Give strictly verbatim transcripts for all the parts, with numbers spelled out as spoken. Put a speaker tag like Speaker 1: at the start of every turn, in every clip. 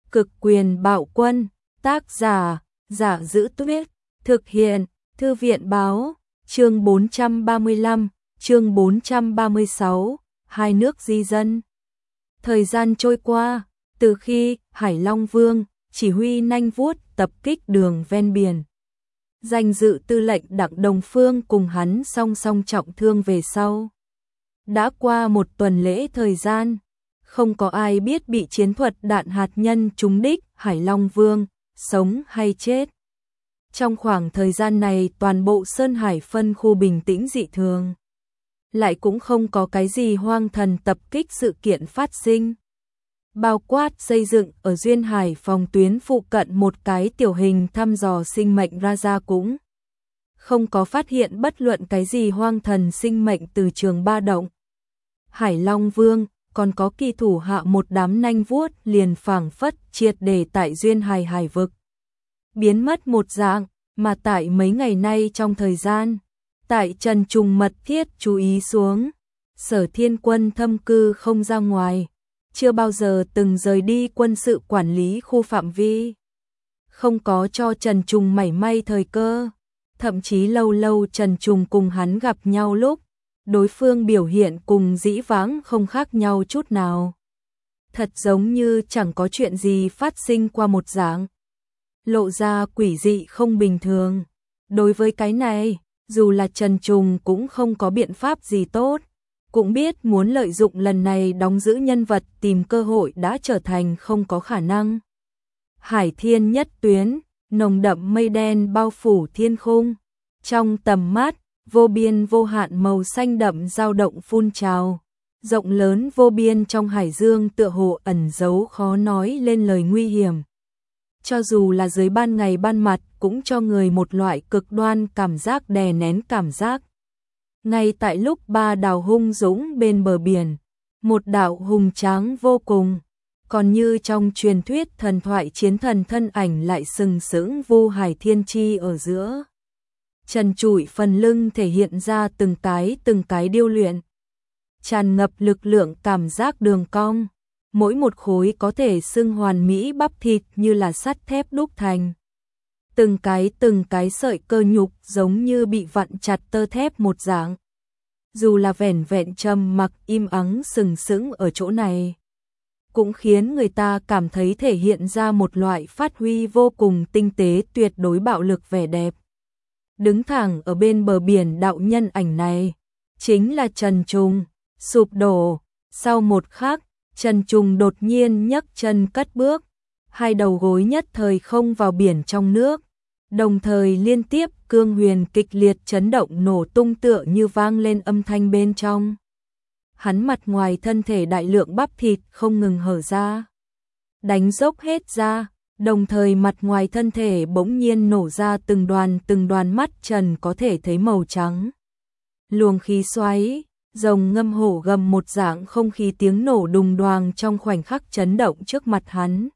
Speaker 1: Cực quyền bạo quân, tác giả, Giả Giữ Tuyết, thực hiện, Thư viện báo, chương bốn trăm ba mươi lăm, chương bốn trăm ba mươi sáu, hai nước di dân. Thời gian trôi qua, từ khi Hải Long Vương chỉ huy nanh vuốt tập kích đường ven biển, danh dự tư lệnh Đặng Đồng Phương cùng hắn song song trọng thương về sau. Đã qua một tuần lễ thời gian, không có ai biết bị chiến thuật đạn hạt nhân trúng đích Hải Long Vương, sống hay chết. Trong khoảng thời gian này toàn bộ Sơn Hải phân khu bình tĩnh dị thường. Lại cũng không có cái gì hoang thần tập kích sự kiện phát sinh. Bao quát xây dựng ở Duyên Hải phòng tuyến phụ cận một cái tiểu hình thăm dò sinh mệnh ra ra cũng không có phát hiện bất luận cái gì hoang thần sinh mệnh từ trường ba động. Hải Long Vương còn có kỳ thủ hạ một đám nanh vuốt liền phảng phất triệt để tại Duyên Hải hải vực. Biến mất một dạng, mà tại mấy ngày nay trong thời gian, tại Trần Trùng mật thiết chú ý xuống, Sở Thiên Quân thâm cư không ra ngoài, chưa bao giờ từng rời đi quân sự quản lý khu phạm vi. Không có cho Trần Trùng mảy may thời cơ, thậm chí lâu lâu Trần Trùng cùng hắn gặp nhau lúc, đối phương biểu hiện cùng dĩ vãng không khác nhau chút nào. Thật giống như chẳng có chuyện gì phát sinh qua một dạng. Lộ ra quỷ dị không bình thường. Đối với cái này, dù là Trần Trùng cũng không có biện pháp gì tốt. Cũng biết muốn lợi dụng lần này đóng giữ nhân vật tìm cơ hội đã trở thành không có khả năng. Hải thiên nhất tuyến, nồng đậm mây đen bao phủ thiên khung. Trong tầm mắt, vô biên vô hạn màu xanh đậm dao động phun trào. Rộng lớn vô biên trong hải dương tựa hồ ẩn giấu khó nói lên lời nguy hiểm. Cho dù là dưới ban ngày ban mặt cũng cho người một loại cực đoan cảm giác đè nén cảm giác. Ngay tại lúc ba đảo hung dũng bên bờ biển, một đạo hùng tráng vô cùng, còn như trong truyền thuyết thần thoại chiến thần thân ảnh lại sừng sững vô hải thiên chi ở giữa. Trần trụi phần lưng thể hiện ra từng cái từng cái điêu luyện, tràn ngập lực lượng cảm giác đường cong, mỗi một khối có thể xưng hoàn mỹ bắp thịt như là sắt thép đúc thành. Từng cái từng cái sợi cơ nhục giống như bị vặn chặt tơ thép một dạng. Dù là vẻn vẹn trầm mặc im ắng sừng sững ở chỗ này, cũng khiến người ta cảm thấy thể hiện ra một loại phát huy vô cùng tinh tế tuyệt đối bạo lực vẻ đẹp. Đứng thẳng ở bên bờ biển đạo nhân ảnh này, chính là Trần Trùng, sụp đổ. Sau một khắc, Trần Trùng đột nhiên nhấc chân cất bước, hai đầu gối nhất thời không vào biển trong nước, đồng thời liên tiếp cương huyền kịch liệt chấn động nổ tung tựa như vang lên âm thanh bên trong. Hắn mặt ngoài thân thể đại lượng bắp thịt không ngừng hở ra, đánh dốc hết ra, đồng thời mặt ngoài thân thể bỗng nhiên nổ ra từng đoàn từng đoàn mắt trần có thể thấy màu trắng. Luồng khí xoáy, rồng ngâm hổ gầm một dạng không khí tiếng nổ đùng đoàng trong khoảnh khắc chấn động trước mặt hắn.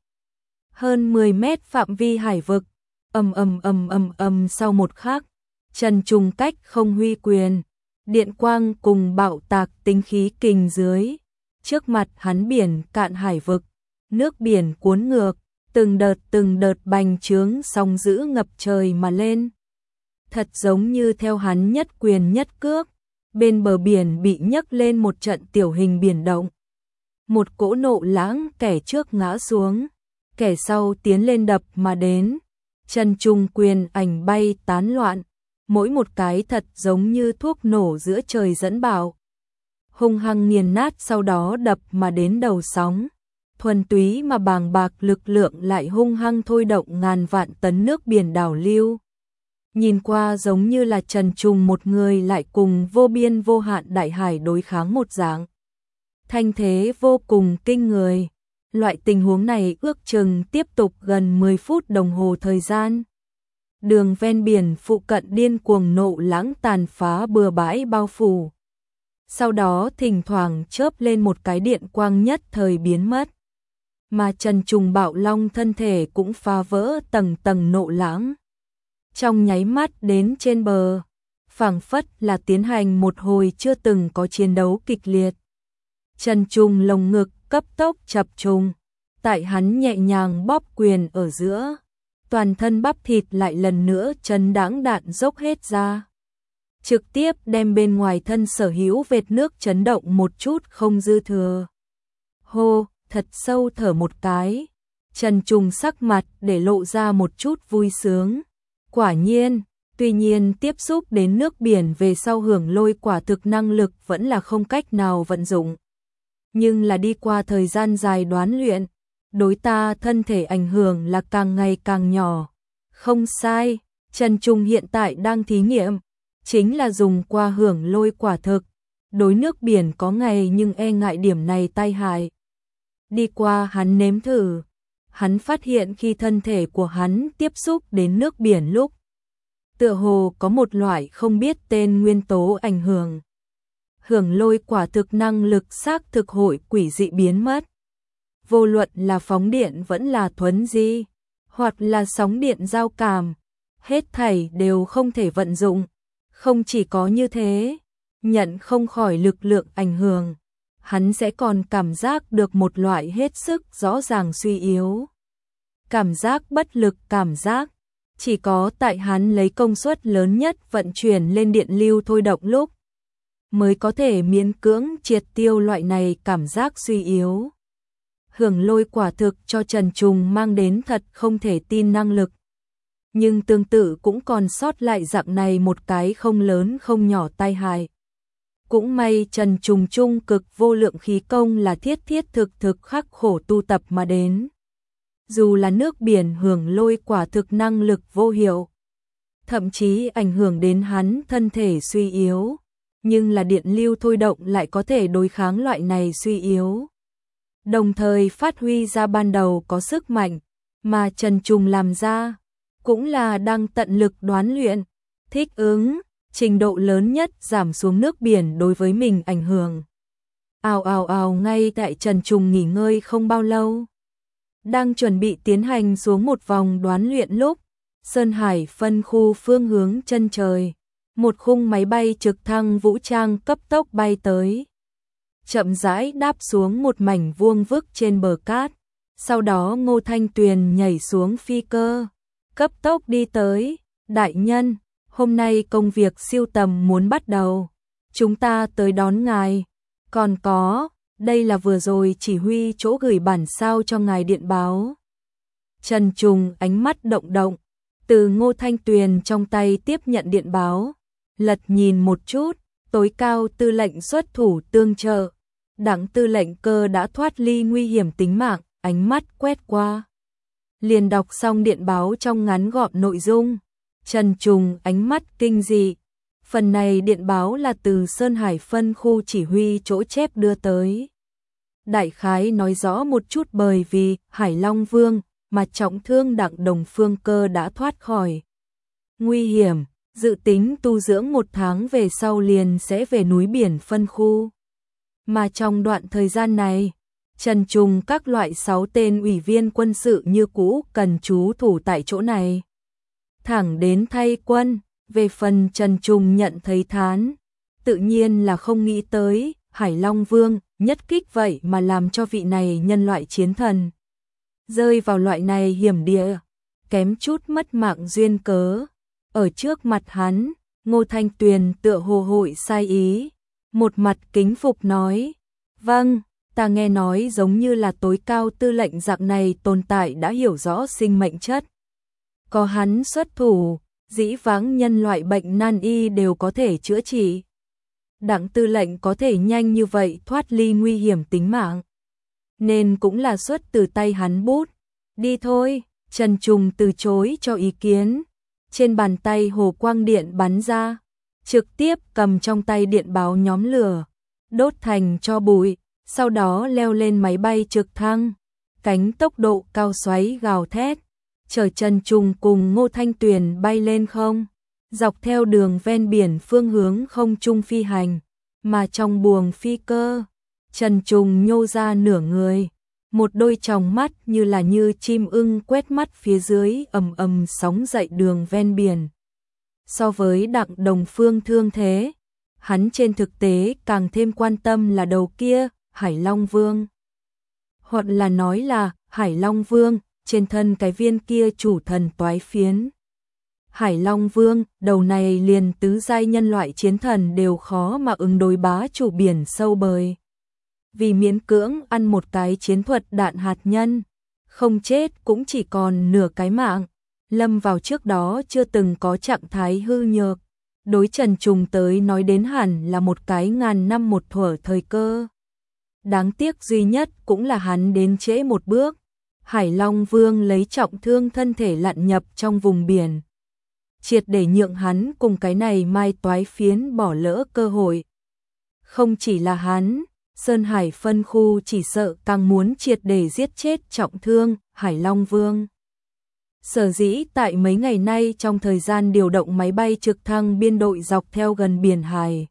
Speaker 1: Hơn mười mét phạm vi hải vực, ầm ầm ầm ầm ầm sau một khắc, Trần Trùng cách không huy quyền, điện quang cùng bạo tạc tính khí kình dưới, trước mặt hắn biển cạn hải vực, nước biển cuốn ngược, từng đợt từng đợt bành trướng sóng dữ ngập trời mà lên. Thật giống như theo hắn nhất quyền nhất cước, bên bờ biển bị nhấc lên một trận tiểu hình biển động. Một cỗ nộ lãng kẻ trước ngã xuống, kẻ sau tiến lên đập mà đến. Trần Trùng quyền ảnh bay tán loạn, mỗi một cái thật giống như thuốc nổ giữa trời dẫn bão. Hung hăng nghiền nát sau đó đập mà đến đầu sóng. Thuần túy mà bàng bạc lực lượng lại hung hăng thôi động ngàn vạn tấn nước biển đảo lưu. Nhìn qua giống như là Trần Trùng một người lại cùng vô biên vô hạn đại hải đối kháng một dạng. Thanh thế vô cùng kinh người. Loại tình huống này ước chừng tiếp tục gần mười phút đồng hồ thời gian. Đường ven biển phụ cận điên cuồng nộ lãng tàn phá bừa bãi bao phủ. Sau đó thỉnh thoảng chớp lên một cái điện quang nhất thời biến mất. Mà Trần Trùng bạo long thân thể cũng phá vỡ tầng tầng nộ lãng. Trong nháy mắt đến trên bờ, phảng phất là tiến hành một hồi chưa từng có chiến đấu kịch liệt. Trần Trùng lồng ngực cấp tốc chập trùng, Tại hắn nhẹ nhàng bóp quyền ở giữa, toàn thân bắp thịt lại lần nữa chấn đãng đạn dốc hết ra. Trực tiếp đem bên ngoài thân sở hữu vệt nước chấn động một chút không dư thừa. Hô, thật sâu thở một cái. Trần Trùng sắc mặt để lộ ra một chút vui sướng. Quả nhiên, tuy nhiên tiếp xúc đến nước biển về sau hưởng lôi quả thực năng lực vẫn là không cách nào vận dụng. Nhưng là đi qua thời gian dài đoán luyện, đối ta thân thể ảnh hưởng là càng ngày càng nhỏ. Không sai, Trần Trùng hiện tại đang thí nghiệm, chính là dùng qua hưởng lôi quả thực. Đối nước biển có ngày nhưng e ngại điểm này tai hại. Đi qua hắn nếm thử, hắn phát hiện khi thân thể của hắn tiếp xúc đến nước biển lúc, tựa hồ có một loại không biết tên nguyên tố ảnh hưởng. Hưởng lôi quả thực năng lực xác thực hội quỷ dị biến mất. Vô luận là phóng điện vẫn là thuấn di, hoặc là sóng điện giao cảm, hết thảy đều không thể vận dụng. Không chỉ có như thế, nhận không khỏi lực lượng ảnh hưởng, hắn sẽ còn cảm giác được một loại hết sức rõ ràng suy yếu. Cảm giác bất lực cảm giác, chỉ có tại hắn lấy công suất lớn nhất vận chuyển lên điện lưu thôi động lúc, mới có thể miễn cưỡng triệt tiêu loại này cảm giác suy yếu. Hưởng lôi quả thực cho Trần Trùng mang đến thật không thể tin năng lực. Nhưng tương tự cũng còn sót lại dạng này một cái không lớn không nhỏ tai hại. Cũng may Trần Trùng trung cực vô lượng khí công là thiết thiết thực thực khắc khổ tu tập mà đến. Dù là nước biển hưởng lôi quả thực năng lực vô hiệu, thậm chí ảnh hưởng đến hắn thân thể suy yếu, nhưng là điện lưu thôi động lại có thể đối kháng loại này suy yếu. Đồng thời phát huy ra ban đầu có sức mạnh, mà Trần Trùng làm ra, cũng là đang tận lực đoán luyện, thích ứng, trình độ lớn nhất giảm xuống nước biển đối với mình ảnh hưởng. Ào ào ào ngay tại Trần Trùng nghỉ ngơi không bao lâu. Đang chuẩn bị tiến hành xuống một vòng đoán luyện lúc, Sơn Hải phân khu phương hướng chân trời, một khung máy bay trực thăng vũ trang cấp tốc bay tới. Chậm rãi đáp xuống một mảnh vuông vức trên bờ cát, sau đó Ngô Thanh Tuyền nhảy xuống phi cơ, cấp tốc đi tới. Đại nhân, hôm nay công việc siêu tầm muốn bắt đầu, chúng ta tới đón ngài. Còn có, đây là vừa rồi chỉ huy chỗ gửi bản sao cho ngài điện báo. Trần Trùng ánh mắt động động, từ Ngô Thanh Tuyền trong tay tiếp nhận điện báo, lật nhìn một chút, tối cao tư lệnh xuất thủ tương trợ. Đặng tư lệnh cơ đã thoát ly nguy hiểm tính mạng, ánh mắt quét qua. Liền đọc xong điện báo trong ngắn gọn nội dung. Trần Trùng ánh mắt kinh dị. Phần này điện báo là từ Sơn Hải phân khu chỉ huy chỗ chép đưa tới. Đại khái nói rõ một chút bởi vì Hải Long Vương mà trọng thương Đặng Đồng Phương Cơ đã thoát khỏi nguy hiểm, dự tính tu dưỡng một tháng về sau liền sẽ về núi biển phân khu. Mà trong đoạn thời gian này, Trần Trùng các loại sáu tên ủy viên quân sự như cũ cần trú thủ tại chỗ này. Thẳng đến thay quân, về phần Trần Trùng nhận thấy thán, tự nhiên là không nghĩ tới, Hải Long Vương nhất kích vậy mà làm cho vị này nhân loại chiến thần rơi vào loại này hiểm địa, kém chút mất mạng duyên cớ. Ở trước mặt hắn, Ngô Thanh Tuyền tựa hồ hội sai ý, một mặt kính phục nói, vâng, ta nghe nói giống như là tối cao tư lệnh dạng này tồn tại đã hiểu rõ sinh mệnh chất. Có hắn xuất thủ, dĩ vãng nhân loại bệnh nan y đều có thể chữa trị. Đặng tư lệnh có thể nhanh như vậy thoát ly nguy hiểm tính mạng, nên cũng là xuất từ tay hắn bút. Đi thôi, Trần Trùng từ chối cho ý kiến. Trên bàn tay hồ quang điện bắn ra, trực tiếp cầm trong tay điện báo nhóm lửa, đốt thành tro bụi, sau đó leo lên máy bay trực thăng, cánh tốc độ cao xoáy gào thét, chở Trần Trùng cùng Ngô Thanh Tuyền bay lên không, dọc theo đường ven biển phương hướng không trung phi hành, mà trong buồng phi cơ, Trần Trùng nhô ra nửa người, một đôi tròng mắt như là như chim ưng quét mắt phía dưới ầm ầm sóng dậy đường ven biển. So với Đặng Đồng Phương thương thế, hắn trên thực tế càng thêm quan tâm là đầu kia, Hải Long Vương. Hoặc là nói là Hải Long Vương, trên thân cái viên kia chủ thần toái phiến. Hải Long Vương, đầu này liền tứ giai nhân loại chiến thần đều khó mà ứng đối bá chủ biển sâu bời. Vì miễn cưỡng ăn một cái chiến thuật đạn hạt nhân, không chết cũng chỉ còn nửa cái mạng, lâm vào trước đó chưa từng có trạng thái hư nhược. Đối Trần Trùng tới nói đến hẳn là một cái ngàn năm một thuở thời cơ. Đáng tiếc duy nhất cũng là hắn đến trễ một bước. Hải Long Vương lấy trọng thương thân thể lặn nhập trong vùng biển, triệt để nhượng hắn cùng cái này mai toái phiến bỏ lỡ cơ hội. Không chỉ là hắn, Sơn Hải phân khu chỉ sợ càng muốn triệt để giết chết trọng thương Hải Long Vương. Sở dĩ tại mấy ngày nay trong thời gian điều động máy bay trực thăng biên đội dọc theo gần biển Hải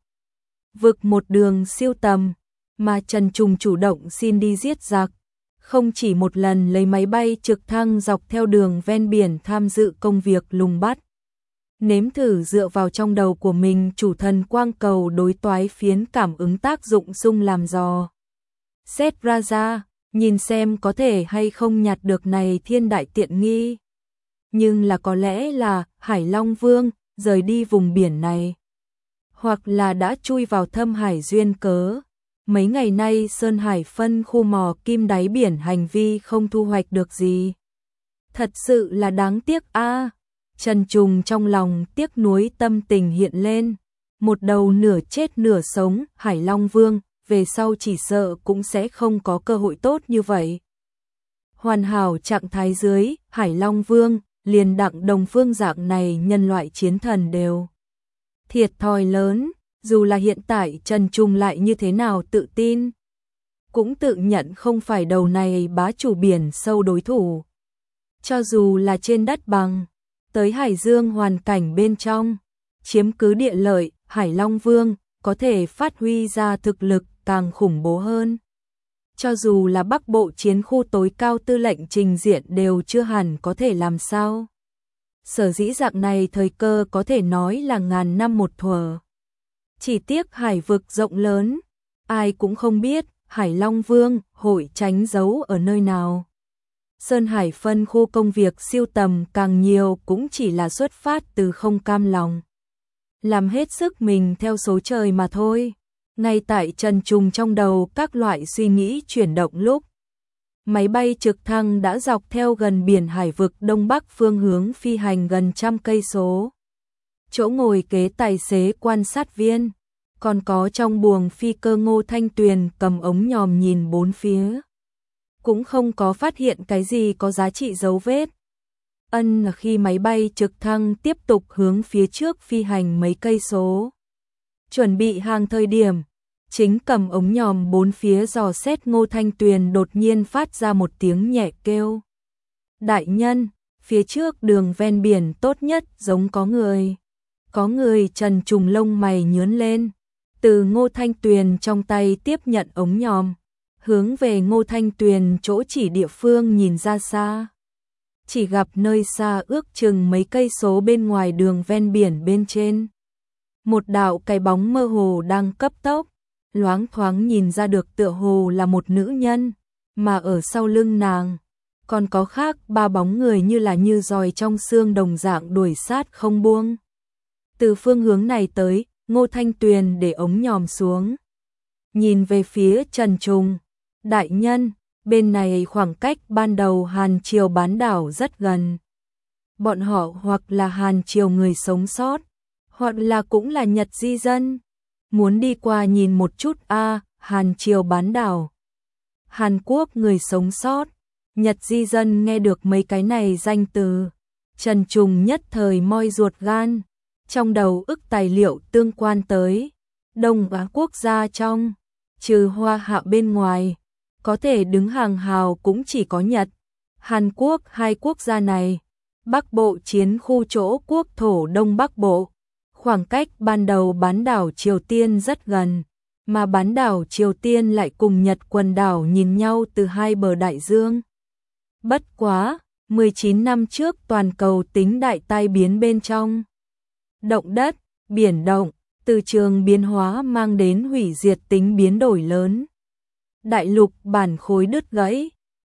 Speaker 1: vực một đường siêu tầm, mà Trần Trùng chủ động xin đi giết giặc, không chỉ một lần lấy máy bay trực thăng dọc theo đường ven biển tham dự công việc lùng bắt. Nếm thử dựa vào trong đầu của mình chủ thần quang cầu đối toái phiến cảm ứng tác dụng xung làm dò. Xét ra ra, nhìn xem có thể hay không nhặt được này thiên đại tiện nghi. Nhưng là có lẽ là Hải Long Vương rời đi vùng biển này, hoặc là đã chui vào thâm hải duyên cớ. Mấy ngày nay Sơn Hải phân khu mò kim đáy biển hành vi không thu hoạch được gì. Thật sự là đáng tiếc a. Trần Trùng trong lòng tiếc nuối tâm tình hiện lên. Một đầu nửa chết nửa sống Hải Long Vương, về sau chỉ sợ cũng sẽ không có cơ hội tốt như vậy. Hoàn hảo trạng thái dưới, Hải Long Vương, liền đặng Đồng Phương dạng này nhân loại chiến thần đều thiệt thòi lớn. Dù là hiện tại Trần Trùng lại như thế nào tự tin, cũng tự nhận không phải đầu này bá chủ biển sâu đối thủ. Cho dù là trên đất bằng, tới Hải Dương hoàn cảnh bên trong, chiếm cứ địa lợi, Hải Long Vương có thể phát huy ra thực lực càng khủng bố hơn. Cho dù là Bắc Bộ chiến khu tối cao tư lệnh trình diện đều chưa hẳn có thể làm sao. Sở dĩ dạng này thời cơ có thể nói là ngàn năm một thuở. Chỉ tiếc hải vực rộng lớn, ai cũng không biết Hải Long Vương hội tránh giấu ở nơi nào. Sơn Hải phân khu công việc siêu tầm càng nhiều cũng chỉ là xuất phát từ không cam lòng. Làm hết sức mình theo số trời mà thôi. Ngay tại Trần Trùng trong đầu các loại suy nghĩ chuyển động lúc, máy bay trực thăng đã dọc theo gần biển hải vực đông bắc phương hướng phi hành gần trăm cây số. Chỗ ngồi kế tài xế quan sát viên, còn có trong buồng phi cơ Ngô Thanh Tuyền cầm ống nhòm nhìn bốn phía. Cũng không có phát hiện cái gì có giá trị dấu vết. Ân là khi máy bay trực thăng tiếp tục hướng phía trước phi hành mấy cây số. Chuẩn bị hàng thời điểm, chính cầm ống nhòm bốn phía dò xét Ngô Thanh Tuyền đột nhiên phát ra một tiếng nhẹ kêu. Đại nhân, phía trước đường ven biển tốt nhất giống có người. Có người. Trần Trùng lông mày nhướng lên, từ Ngô Thanh Tuyền trong tay tiếp nhận ống nhòm, hướng về Ngô Thanh Tuyền chỗ chỉ địa phương nhìn ra xa. Chỉ gặp nơi xa ước chừng mấy cây số bên ngoài đường ven biển bên trên. Một đạo cái bóng mơ hồ đang cấp tốc, loáng thoáng nhìn ra được tựa hồ là một nữ nhân, mà ở sau lưng nàng còn có khác ba bóng người như là như giòi trong xương đồng dạng đuổi sát không buông. Từ phương hướng này tới, Ngô Thanh Tuyền để ống nhòm xuống, nhìn về phía Trần Trùng. Đại nhân, bên này khoảng cách ban đầu Hàn Triều bán đảo rất gần. Bọn họ hoặc là Hàn Triều người sống sót, hoặc là cũng là Nhật di dân. Muốn đi qua nhìn một chút a. À, Hàn Triều bán đảo, Hàn Quốc người sống sót, Nhật di dân, nghe được mấy cái này danh từ, Trần Trùng nhất thời moi ruột gan, trong đầu ức tài liệu tương quan tới Đông Á quốc gia trong, trừ Hoa Hạ bên ngoài, có thể đứng hàng hào cũng chỉ có Nhật, Hàn Quốc. Hai quốc gia này, Bắc Bộ chiến khu chỗ quốc thổ Đông Bắc Bộ, khoảng cách ban đầu bán đảo Triều Tiên rất gần, mà bán đảo Triều Tiên lại cùng Nhật quần đảo nhìn nhau từ hai bờ đại dương. Bất quá, mười chín năm trước toàn cầu tính đại tai biến bên trong. Động đất, biển động, từ trường biến hóa mang đến hủy diệt tính biến đổi lớn. Đại lục bản khối đứt gãy,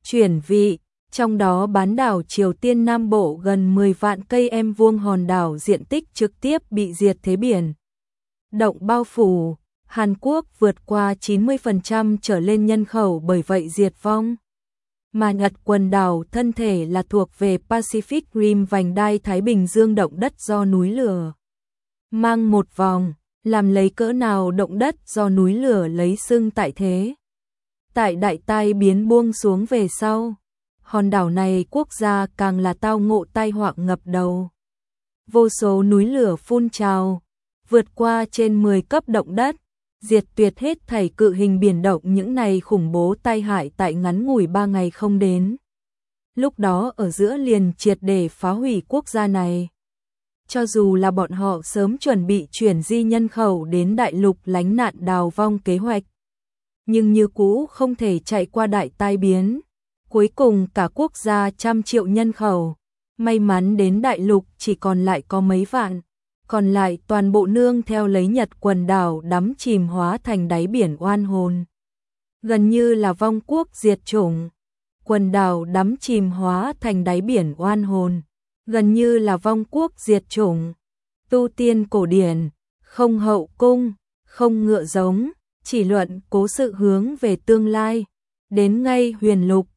Speaker 1: chuyển vị, trong đó bán đảo Triều Tiên Nam Bộ gần mười vạn cây em vuông hòn đảo diện tích trực tiếp bị diệt thế biển động bao phủ. Hàn Quốc vượt qua chín mươi phần trăm trở lên nhân khẩu bởi vậy diệt vong. Mà Nhật quần đảo thân thể là thuộc về Pacific Rim, vành đai Thái Bình Dương, động đất do núi lửa mang một vòng, làm lấy cỡ nào động đất do núi lửa lấy sưng tại thế. Tại đại tai biến buông xuống về sau, hòn đảo này quốc gia càng là tao ngộ tai họa ngập đầu. Vô số núi lửa phun trào, vượt qua trên mười cấp động đất, diệt tuyệt hết thảy cự hình biển động. Những này khủng bố tai hại tại ngắn ngủi ba ngày không đến. Lúc đó ở giữa liền triệt để phá hủy quốc gia này. Cho dù là bọn họ sớm chuẩn bị chuyển di nhân khẩu đến đại lục lánh nạn đào vong kế hoạch, nhưng như cũ không thể chạy qua đại tai biến. Cuối cùng cả quốc gia trăm triệu nhân khẩu, may mắn đến đại lục chỉ còn lại có mấy vạn, còn lại toàn bộ nương theo lấy Nhật quần đảo đắm chìm hóa thành đáy biển oan hồn. Gần như là vong quốc diệt chủng, quần đảo đắm chìm hóa thành đáy biển oan hồn, gần như là vong quốc diệt chủng. Tu tiên cổ điển, không hậu cung, không ngựa giống, chỉ luận cố sự hướng về tương lai. Đến ngay huyền lục,